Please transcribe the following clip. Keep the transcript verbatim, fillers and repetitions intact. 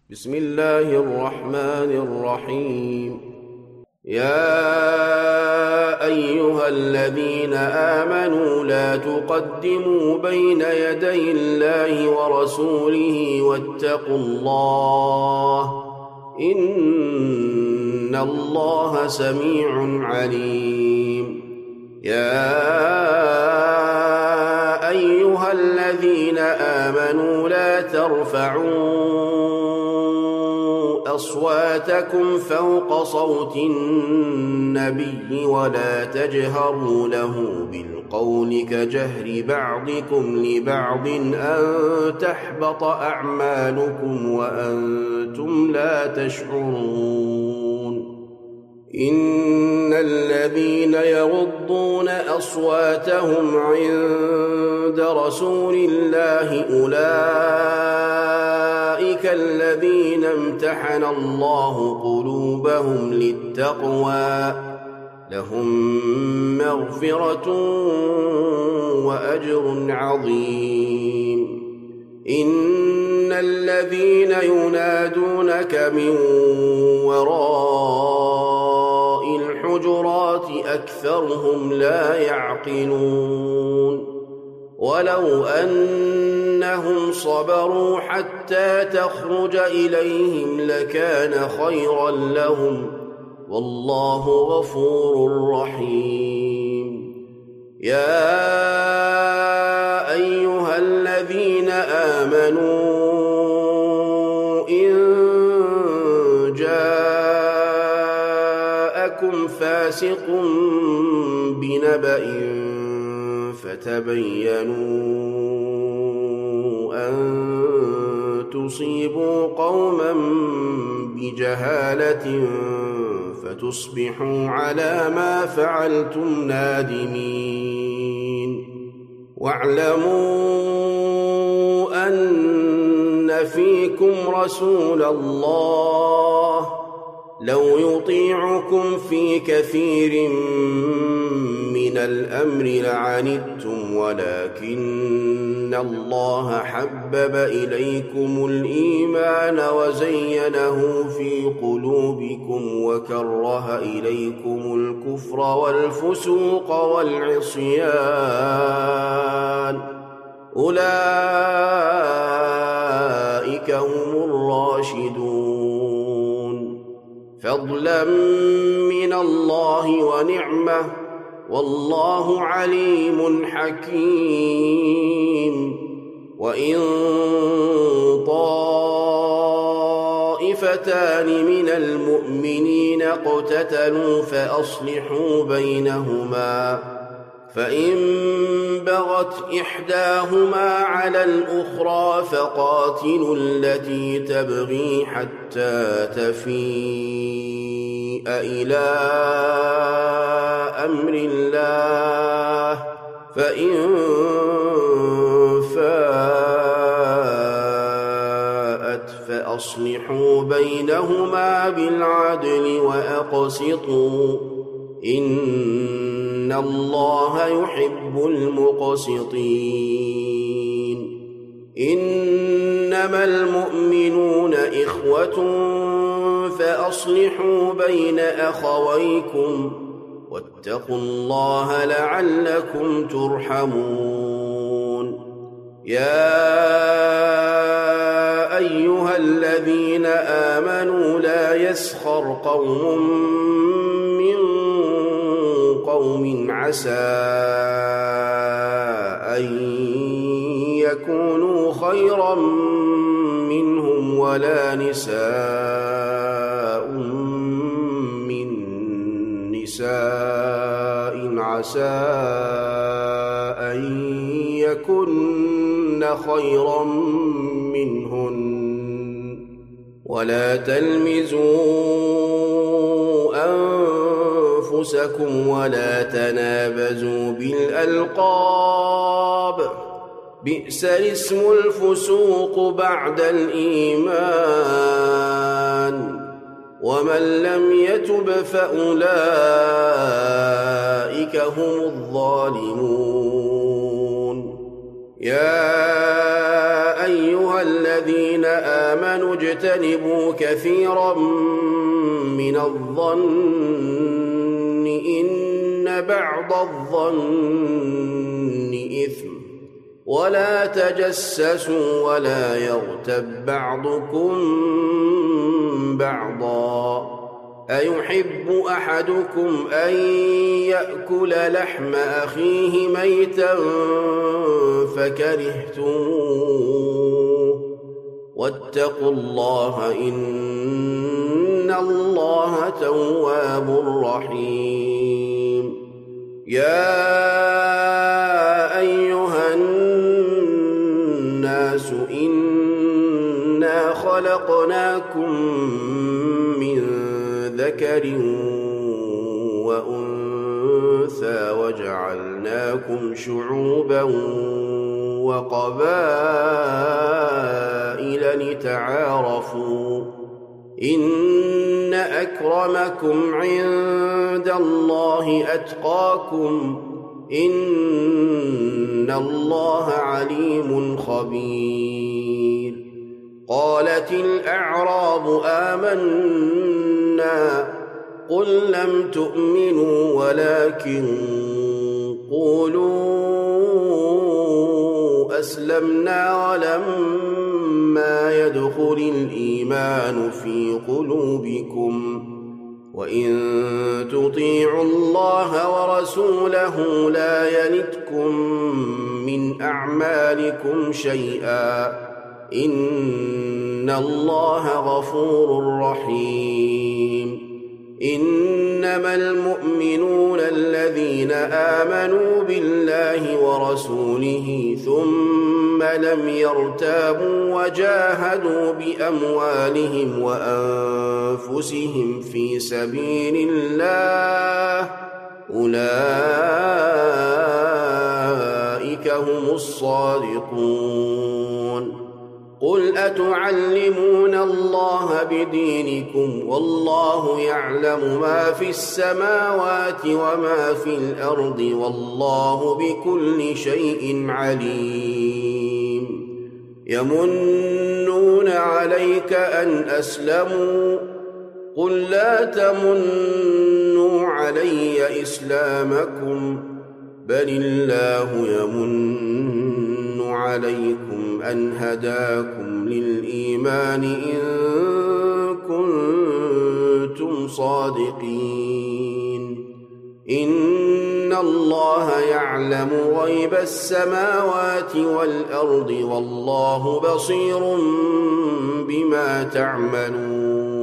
بسم الله الرحمن الرحيم. يا أيها الذين آمنوا لا تقدموا بين يدي الله ورسوله واتقوا الله إن الله سميع عليم. يا أيها الذين آمنوا لا ترفعوا أصواتكم فوق صوت النبي ولا تجهروا له بالقول كجهر بعضكم لبعض أن تحبط أعمالكم وأنتم لا تشعرون. إن الذين يغضون أصواتهم عند رسول الله أولئك الذين امتحن الله قلوبهم للتقوى لهم مغفرة وأجر عظيم. إن الذين ينادونك من وراء الحجرات أكثرهم لا يعقلون. ولو أنهم صبروا حتى تخرج إليهم لكان خيرا لهم والله غفور رحيم. يا أيها الذين آمنوا إن جاءكم فاسق بنبأ فتبينوا أن تصيبوا قوما بجهالة فتصبحوا على ما فعلتم نادمين. واعلموا أن فيكم رسول الله لو يطيعكم في كثير من الأمر لعنتم ولكن الله حبب إليكم الإيمان وزينه في قلوبكم وكره إليكم الكفر والفسوق والعصيان أولئك هم الراشدون فضلا من الله ونعمة والله عليم حكيم. وإن طائفتان من المؤمنين اقتتلوا فأصلحوا بينهما فإن بغت إحداهما على الأخرى فقاتلوا التي تبغي حتى تفيء إلى أمر الله فإن فاءت فأصلحوا بينهما بالعدل وأقسطوا إن الله يحب المقسطين. إنما المؤمنون إخوة فأصلحوا بين أخويكم واتقوا الله لعلكم ترحمون. يا أيها الذين آمنوا لا يسخر قوم من قوم عسى أن يكونوا خيرا منهم ولا نساء من نساء عسى أن يكن خيرا منهن ولا تلمزوا أنفسكم ولا تنابزوا بالألقاب بئس الاسم الفسوق بعد الإيمان ومن لم يتب فأولئك هم الظالمون. يا أيها الذين آمنوا فاجتنبوا كثيرا من الظن إن بعض الظن إثم ولا تجسسوا ولا يغتب بعضكم بعضا أيحب أحدكم أن يأكل لحم أخيه ميتا فكرهتموه واتقوا الله إن الله تواب رحيم يا أيها الناس إنا خلقناكم من ذكر وأنثى وجعلناكم شعوبا وقبائل لتعارفوا إن أكرمكم عند الله أتقاكم إن الله عليم خبير قالت الأعراب آمنا قل لم تؤمنوا ولكن قولوا أسلمنا ولما يدخل الإيمان في قلوبكم وإن تطيعوا الله ورسوله لا يلتكم من أعمالكم شيئا إن الله غفور رحيم إنما المؤمنون الذين آمنوا بالله ورسوله ثم لم يرتابوا وجاهدوا بأموالهم وأنفسهم في سبيل الله أولئك هم الصادقون قل أتعلمون الله بدينكم والله يعلم ما في السماوات وما في الأرض والله بكل شيء عليم يمنون عليك أن أسلموا قل لا تمنوا علي إسلامكم بل الله يمن عليكم أن هداكم للإيمان إن كنتم صادقين إن الله يعلم غيب السماوات والأرض والله بصير بما تعملون